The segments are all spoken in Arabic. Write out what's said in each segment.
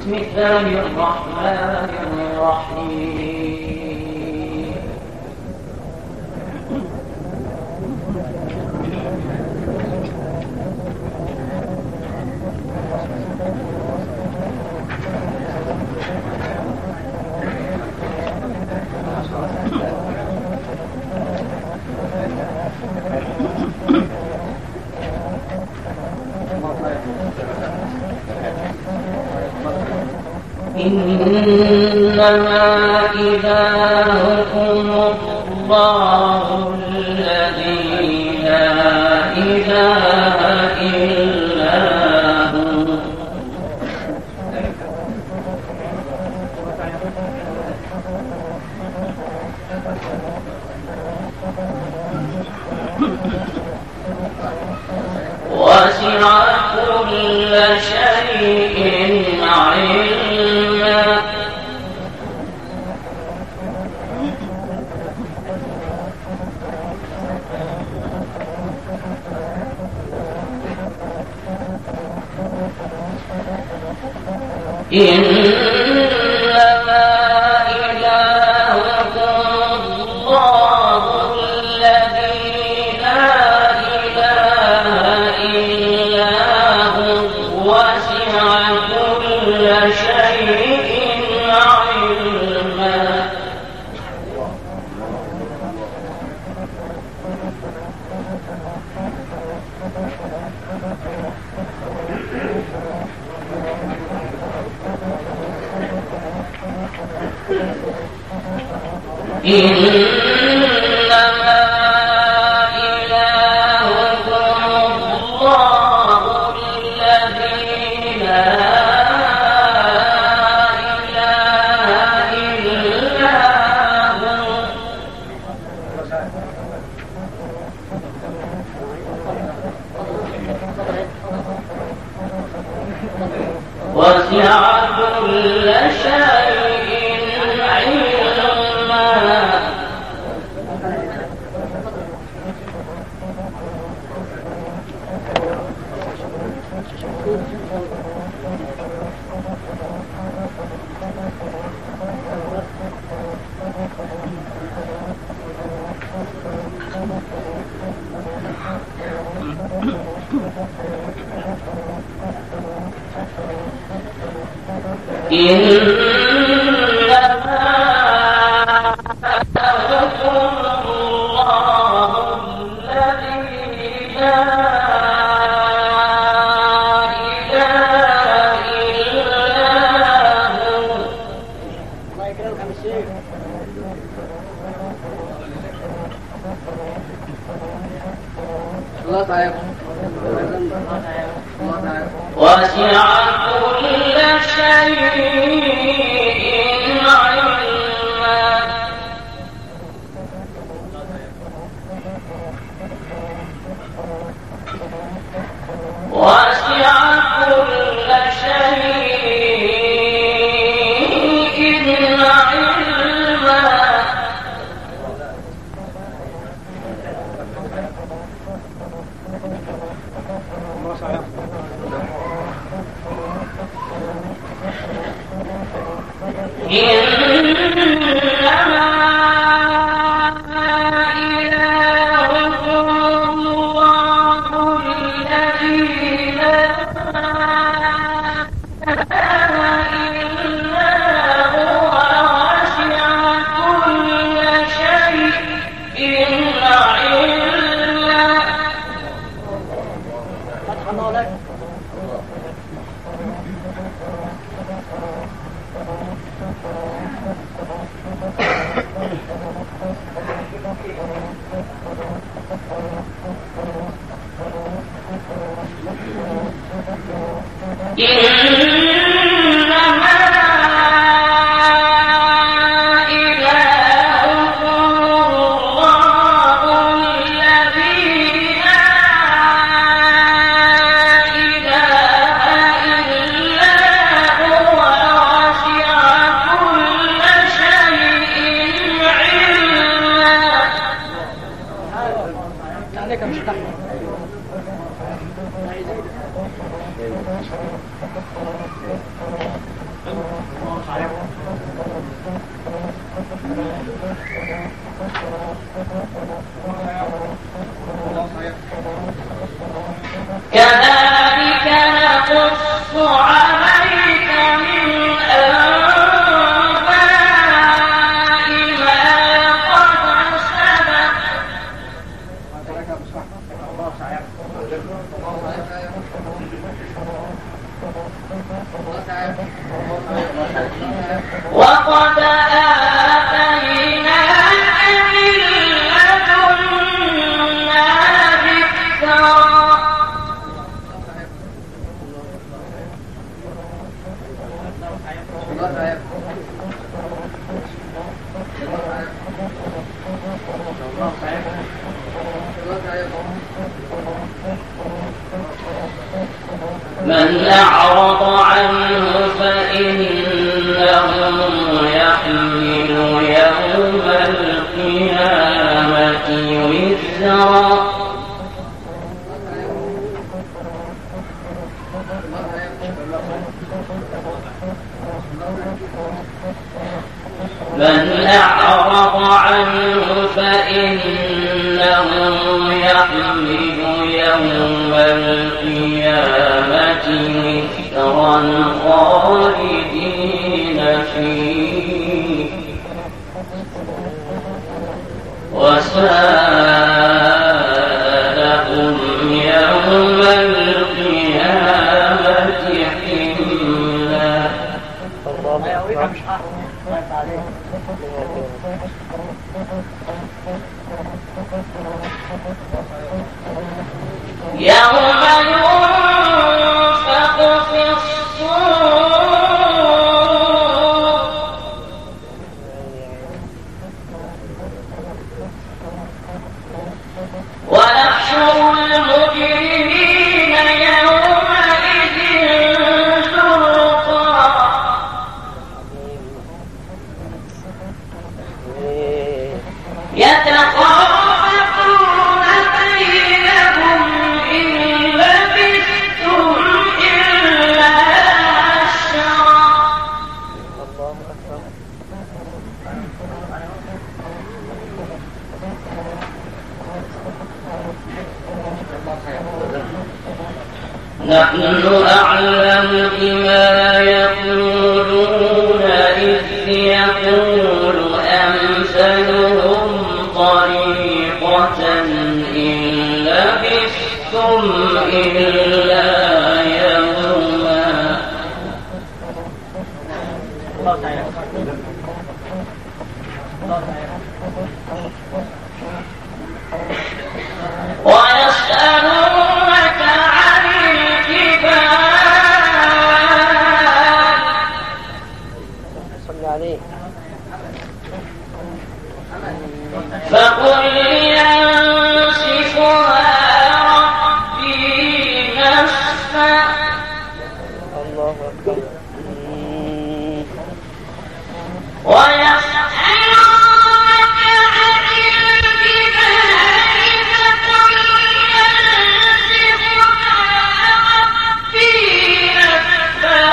بسم الله الرحمن الرحيم. إنما إلهكم الله الذي لا إله إلا هو. وسع كل شيء علما. إنما إلهكم الله الذي لا إله إلا هو وسع كل شيء علما. إنما إلهكم الله الذي لا إله إلا هو. وسع كل شيء علما. وسع كل شيء علما. وسع كل شيء علما. إنما إلهكم الله الذي لا إله إلا هو وسع كل شيء علما. كذلك نقص عليك من أنباء ما قد سبق وقد آتيناك من لدنا ذكرا من أعرض عنه فإنه يحمل يوم القيامة وزرا من أعرض عنه فإنه يحمل يوم القيامة وزرا خالدين فيه وساء لهم يوم القيامة حملا. يوم ينفخ في الصور ونحشر المجرمين يومئذ زرقا يتخافتون بينهم إن لبثتم إلا عشرا. نحن أعلم بما يقولون إذ يقول أمثلهم طريقة إن لبثتم إلا يوما. ويسألونك عن الجبال فقل ينسفها ربي نسفا. الله أكبر. ويسألونك عن الجبال فقل ينسفها ربي نسفا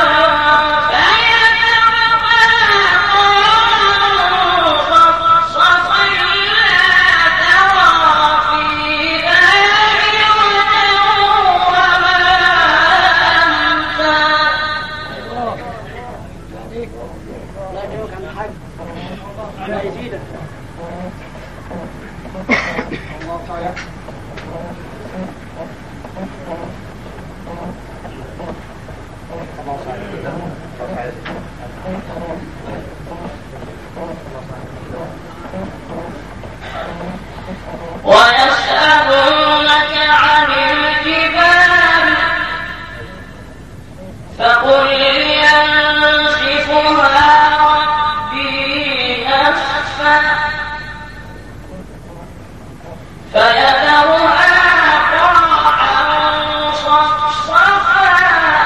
ويسألونك عن الجبال فقل ينسفها ربي نسفا فيذرها قاعا صفصفا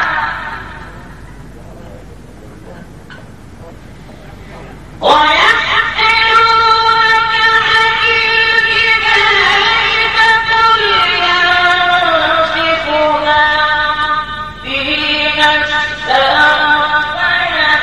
ويسألونك عن الجبال فقل ينسفها ربي نسفا فيذرها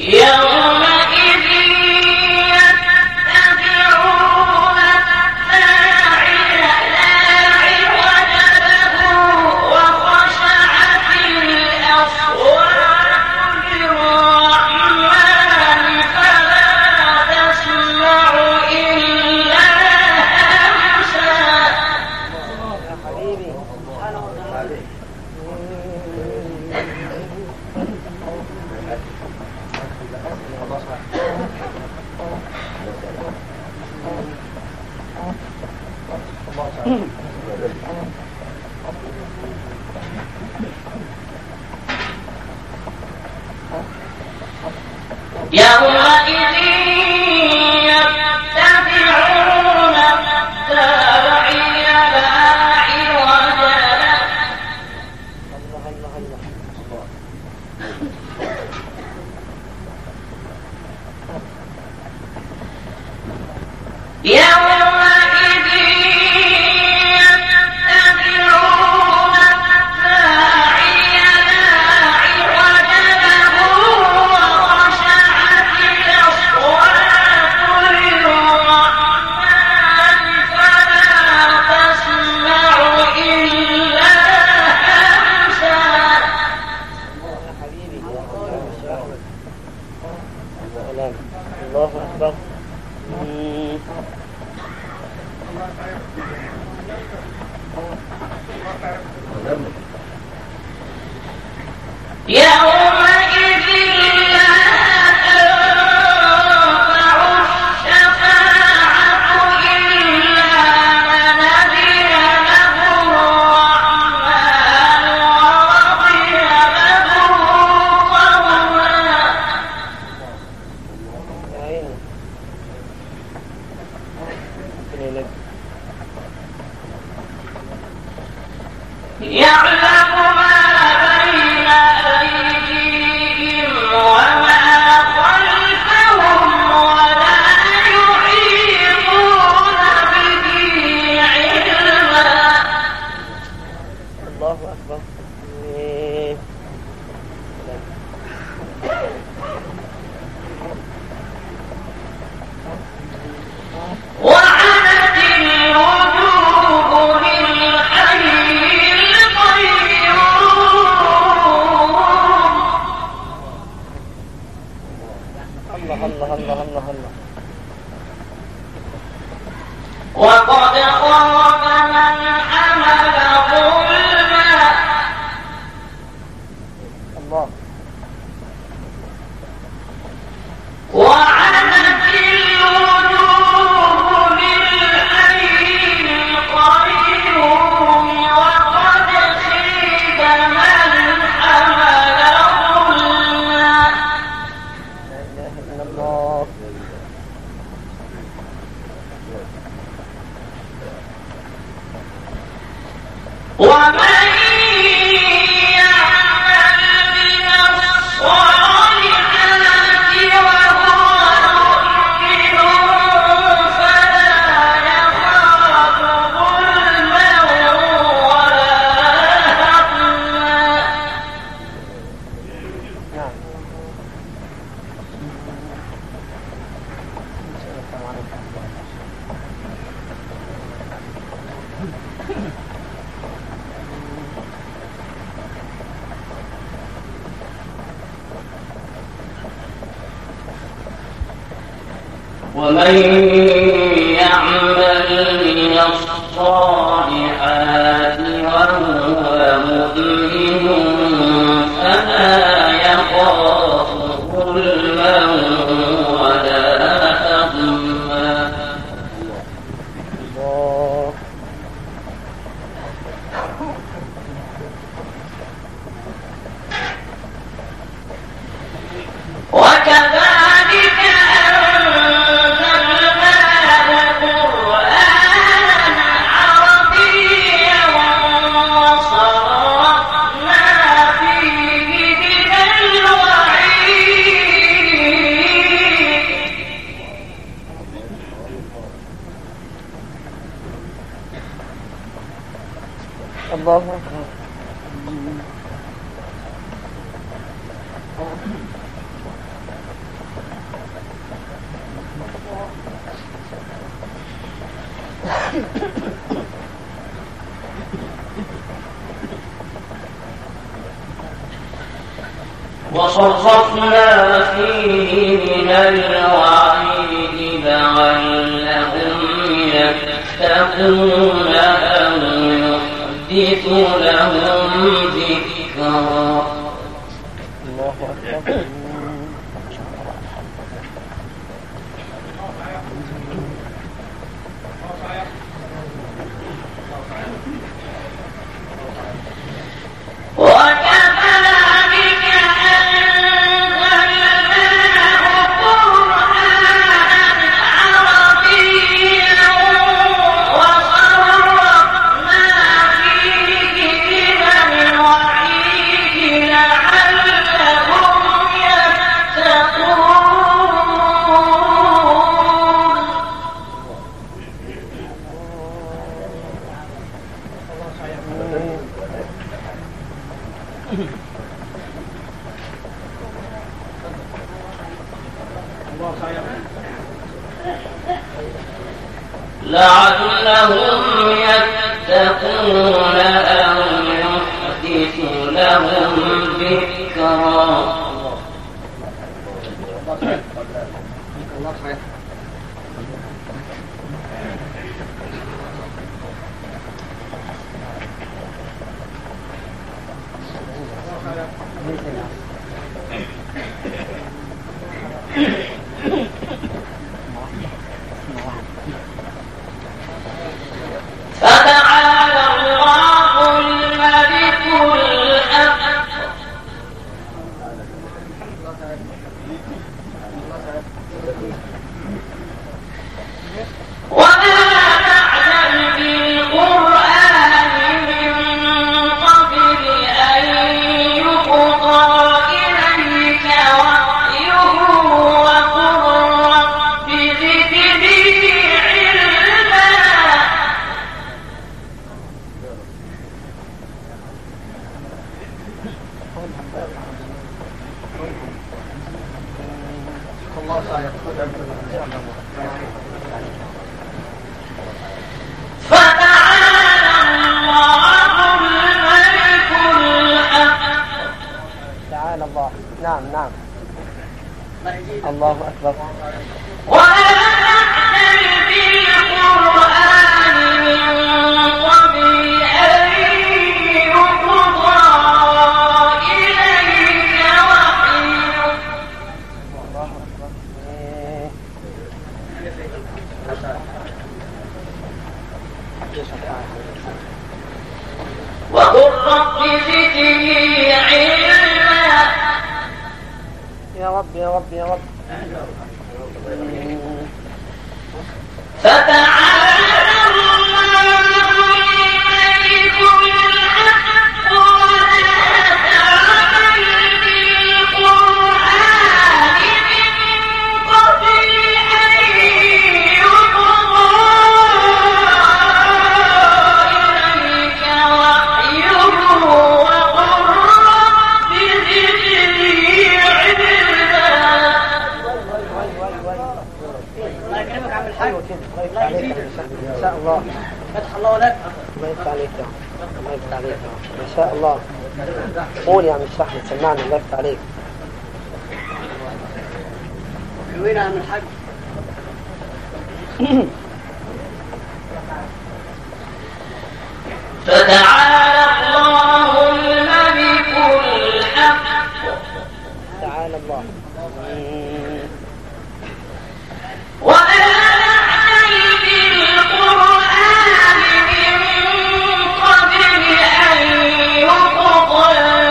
ومن يعمل من الصالحات وهو مؤمن فلا يخاف ظلما ولا هضما. وكذلك الله أكبر. وصرفنا فيه من الوعيد لعلهم يتقون أو يحدث لهم ذكرا. الله أكبر. لعلهم يتقون أو يحدث لهم ذكرا. فتعالى الله الملك الحق ولا تعجل بالقرآن من قبل أن يقضى إليك وحيه وقل رب زدني علما. فتعالى الله الملك الحق. تعالى الله. نعم نعم. الله أكبر. ولا تعجل بالقرآن من قبل أن يقضى إليك وحيه. الله أكبر. وقل رب زدني علما. يا رب يا رب يا رب. فتعالى الله الملك الحق ولا تعجل بالقرآن من قبل أن يقضى إليك وحيه وقل رب زدني علما. الله يكرمك عم الحاج. الله يفتح عليك ما شاء الله. فتح الله لك. الله يفتح عليك. الله يفتح عليك ما شاء الله. قول يا عم الشحن سمعنا. الله يفتح عليك. وين عم الحاج؟ فتعالى الله الملك الحق. تعالى الله. ولا تعجل بالقرآن من قبل أن يقضى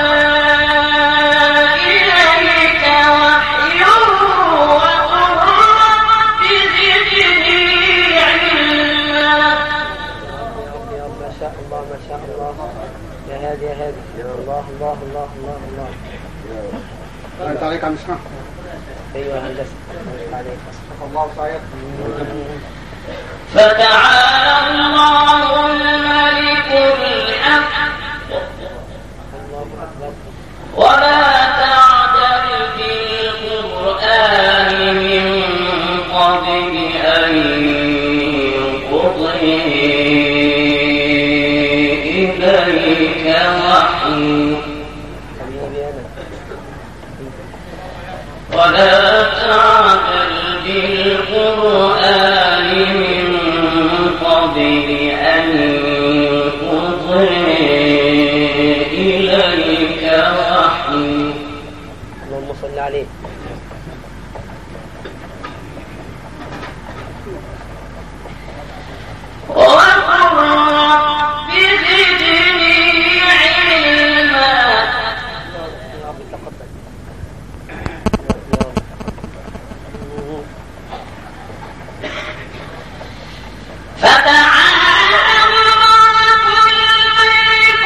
إليك وحيه وقل رب زدني علما. يا رب ما شاء الله ما شاء الله. يا هادي يا هادي. الله الله الله الله الله. انت عليك عم اسمع. ايوه هندسه. الله يفتح عليك. الله صحيح. فتعالى الله الملك الحق. الله اكبر. ولا تعجل بالقرآن من قبل أن يقضي إليك وحي ولا تعجل بالقرآن من قبل أن يقضي إليك وحي. اللهم صل عليه. وقل رب زدني علما. فتعالى الله الملك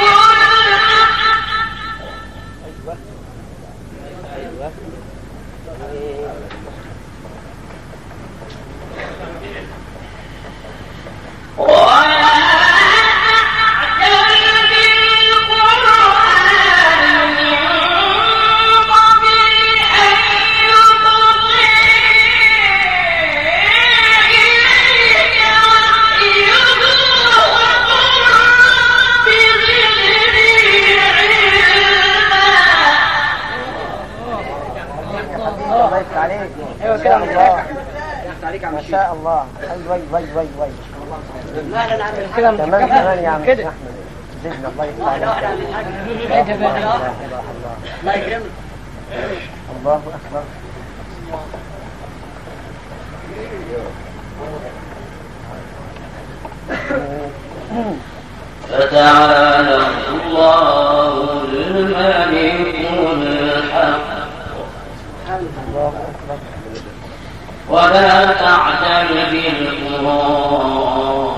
ما شاء الله. وي وي وي وي. مهلا عم الحاج. تمام تمام يا عم احمد. زدنا الله يفتح عليك. الله يكرمك. الله اكبر. فتعالى الله الملك الحق الله اكبر. ولا تعجل بالقرآن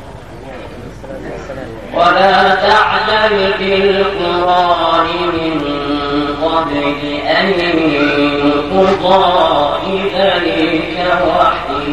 من قبل أن يقضى إليك وحي.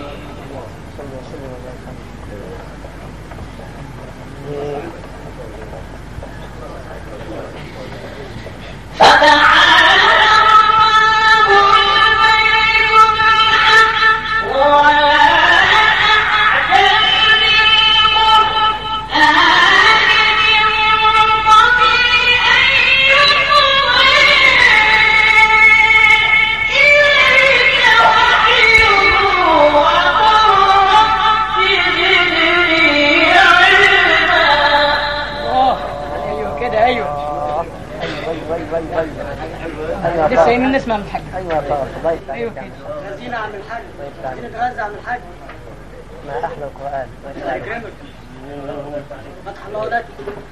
لسه هنا نسمع من الحاج. ايوه طبعا. الله يفتح ايوه عليك. كده. غزينا عم الحاج. نتغذى عم الحاج. ما احلى القران. الله يكرمك. فتح الله لك.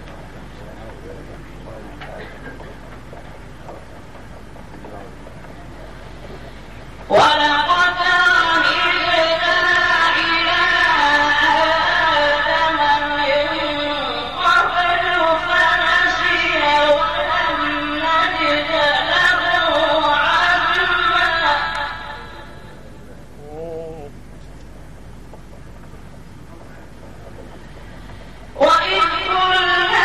ولقد عهدنا إلى آدم من قبل فنسي ولم نجد له عزما. وإذ قلنا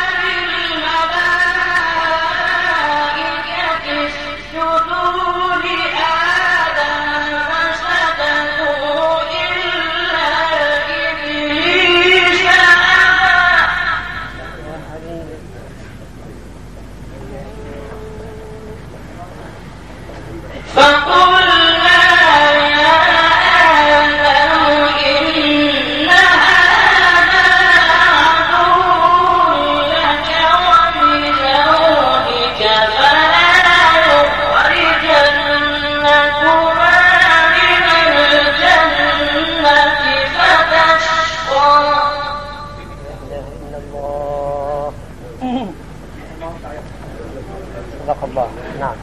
للملائكة اسجدوا لآدم فسجدوا إلا إبليس أبى. فقلنا يا آدم إن هذا عدو لك ولزوجك فلا يخرجنكما من الجنة فتشقى. لا اله الا الله. صدق الله. نعم.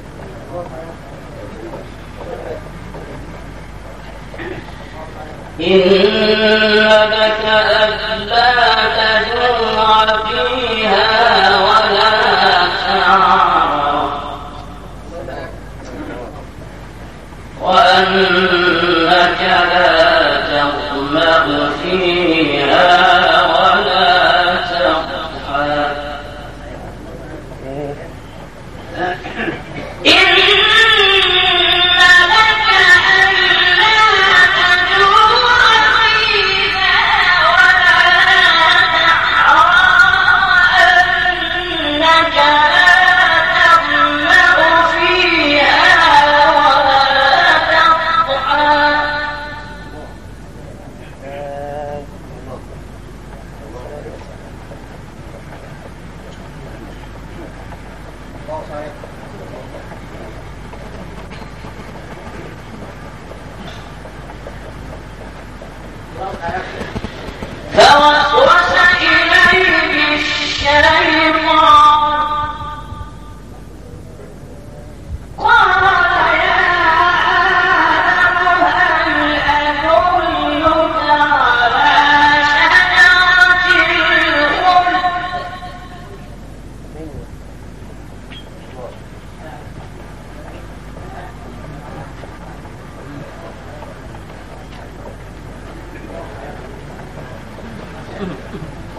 إن لك ألا تجوع فيها ولا تعرى وأنك لا تظمأ فيها ولا تضحى. إن لك ألا تجوع فيها ولا تعرى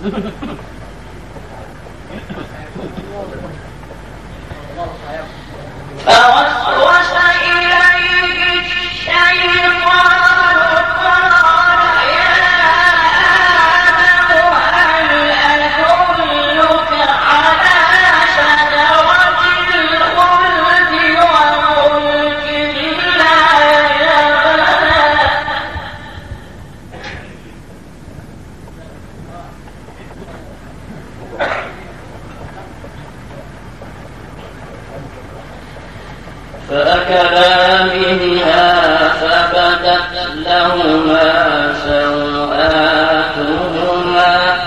فوسوس إليه الشيطان قال يا آدم هل أدلك على شجرة الخلد وملك لا يبلى فأكلا منها فبدت لهما سوآتهما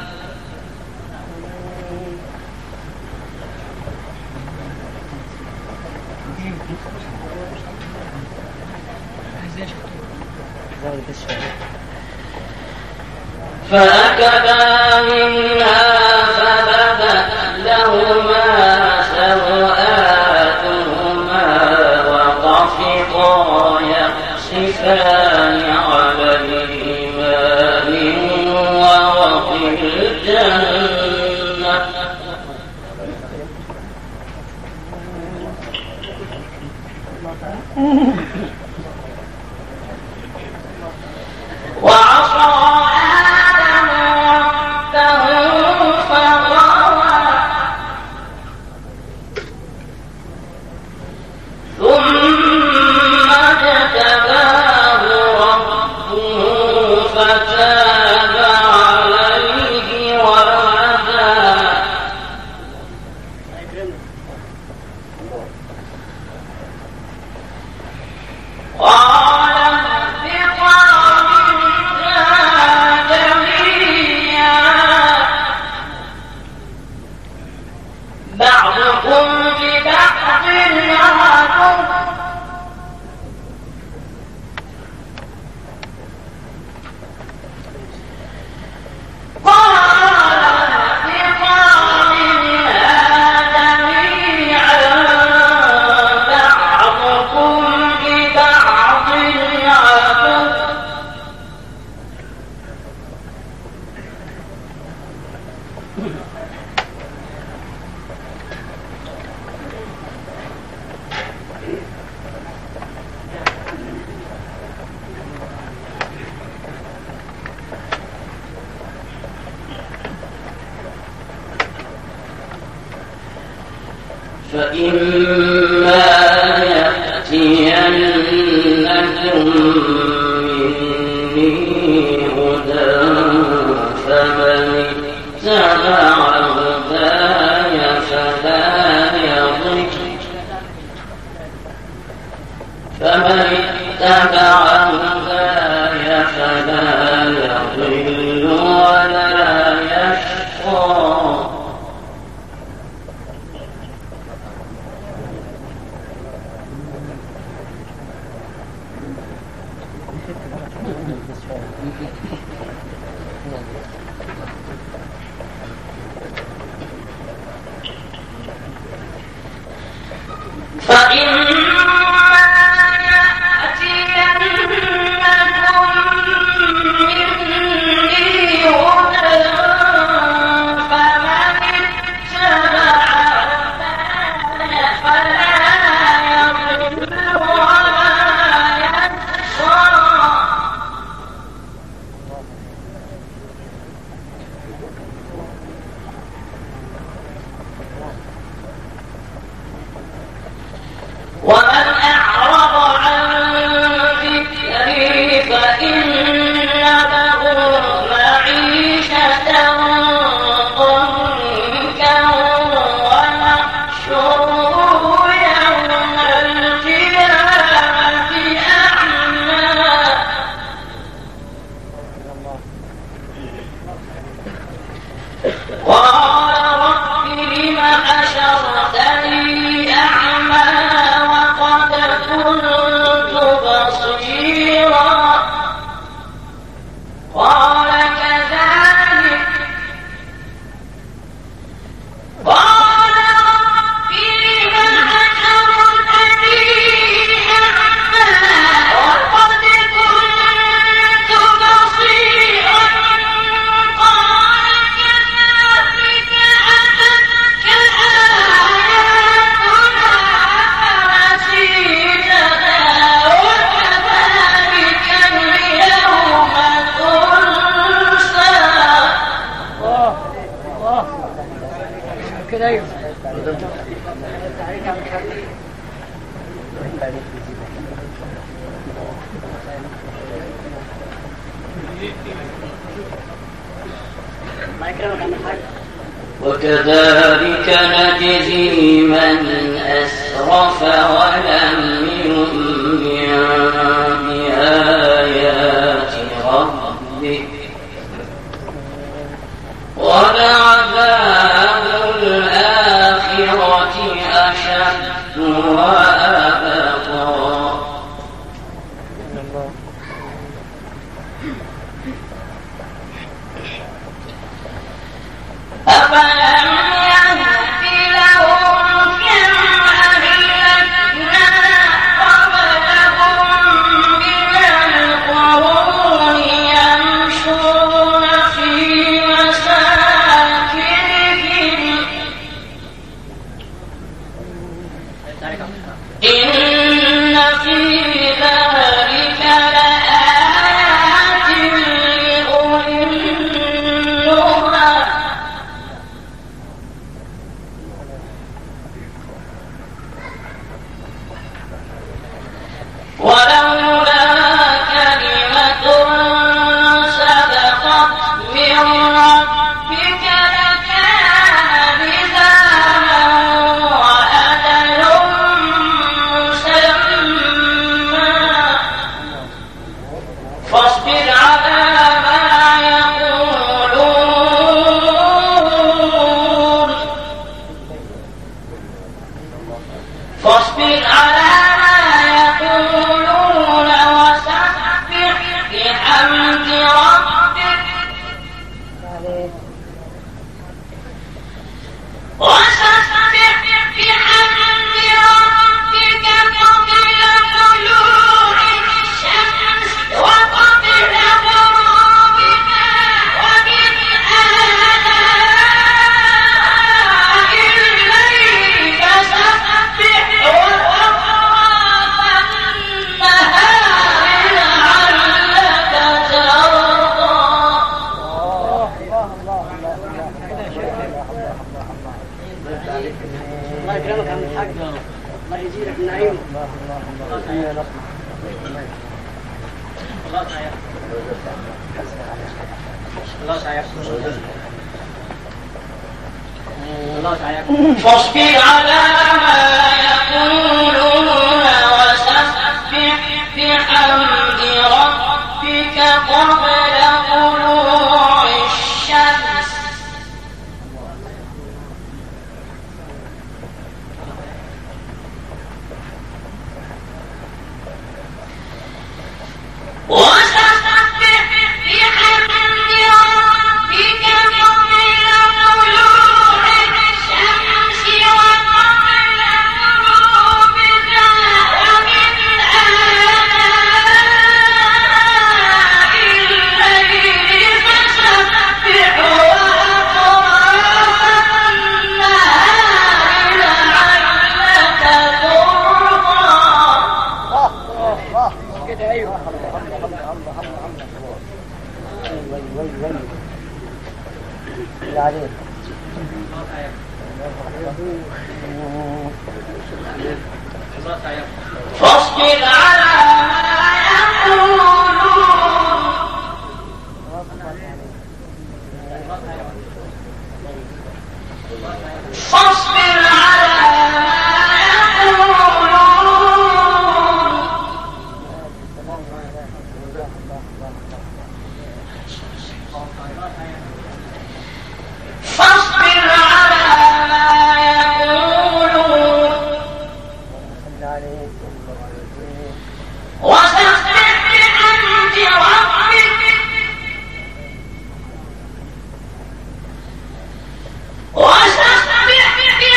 فأكلا منها فبدت لهما سوآتهما وطفقا يخصفان عليهما من ورق الجنة وعصى آدم ربه فغوى ثم اجتباه ربه فتاب عليه وهدى قال اهبطا منها جميعا بعضكم لبعض عدو قال اهبطا منها جميعا بعضكم لبعض عدو فإما يأتينكم مني هدى فمن اتبع هداي فلا يضل ولا يشقى ومن أعرض عن ذكري فإن له معيشة ضنكا ونحشره يوم القيامة أعمى قال رب لم حشرتني أعمى وقد كنت بصيرا قال كذلك قال رب لم حشرتني أعمى وقد كنت بصيرا قال كده ايوه تعليق عن الحق الله يكرمك عن الحق. وكذلك نجزي من أسرف ولم يؤمن بآيات ربه ولعذاب الآخرة أشد وأبقى. أفلم يهد لهم كم أهلكنا قبلهم من القرون يمشون في مساكنهم إن في ذلك لآيات لأولي النهى. ولولا كلمة سبقت من ربك لكان لزاما وأجل مسمى فاصبر على ما يقولون فاصبر على وسبح بحمد ربك قبل طلوع الشمس وقبل غروبها ومن آلاء الليل فسبح وأطراف النهار لعلك ترضى. الله يكرمك عن الحق. الله يزيدك من نعيمه. الله تعالى فاصبر على ما يقولون وسبح بحمد ربك قبل طلوع الشمس فاصبر على ما يقولون فاصبر على ما يقولون فاصبر على ما يقولون وسبح بحمد ربك وسبح بحمد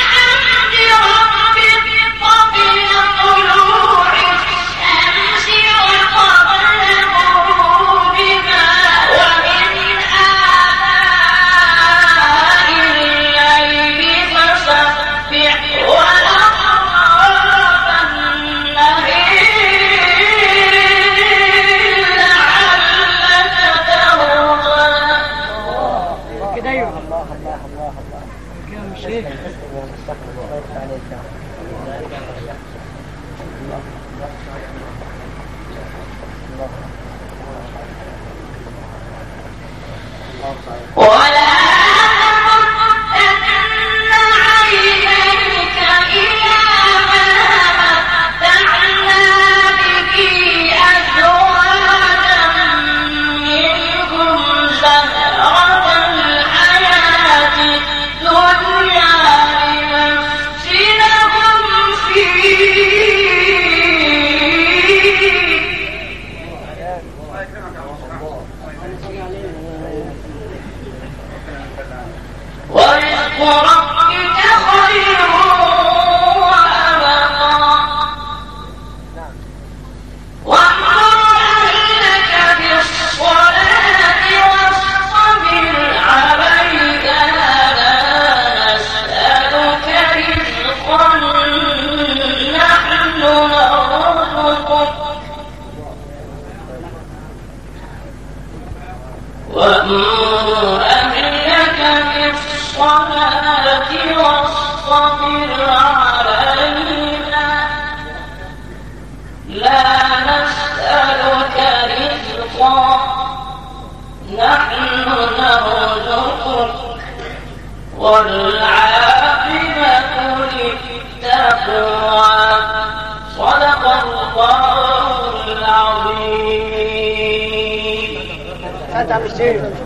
هذا مش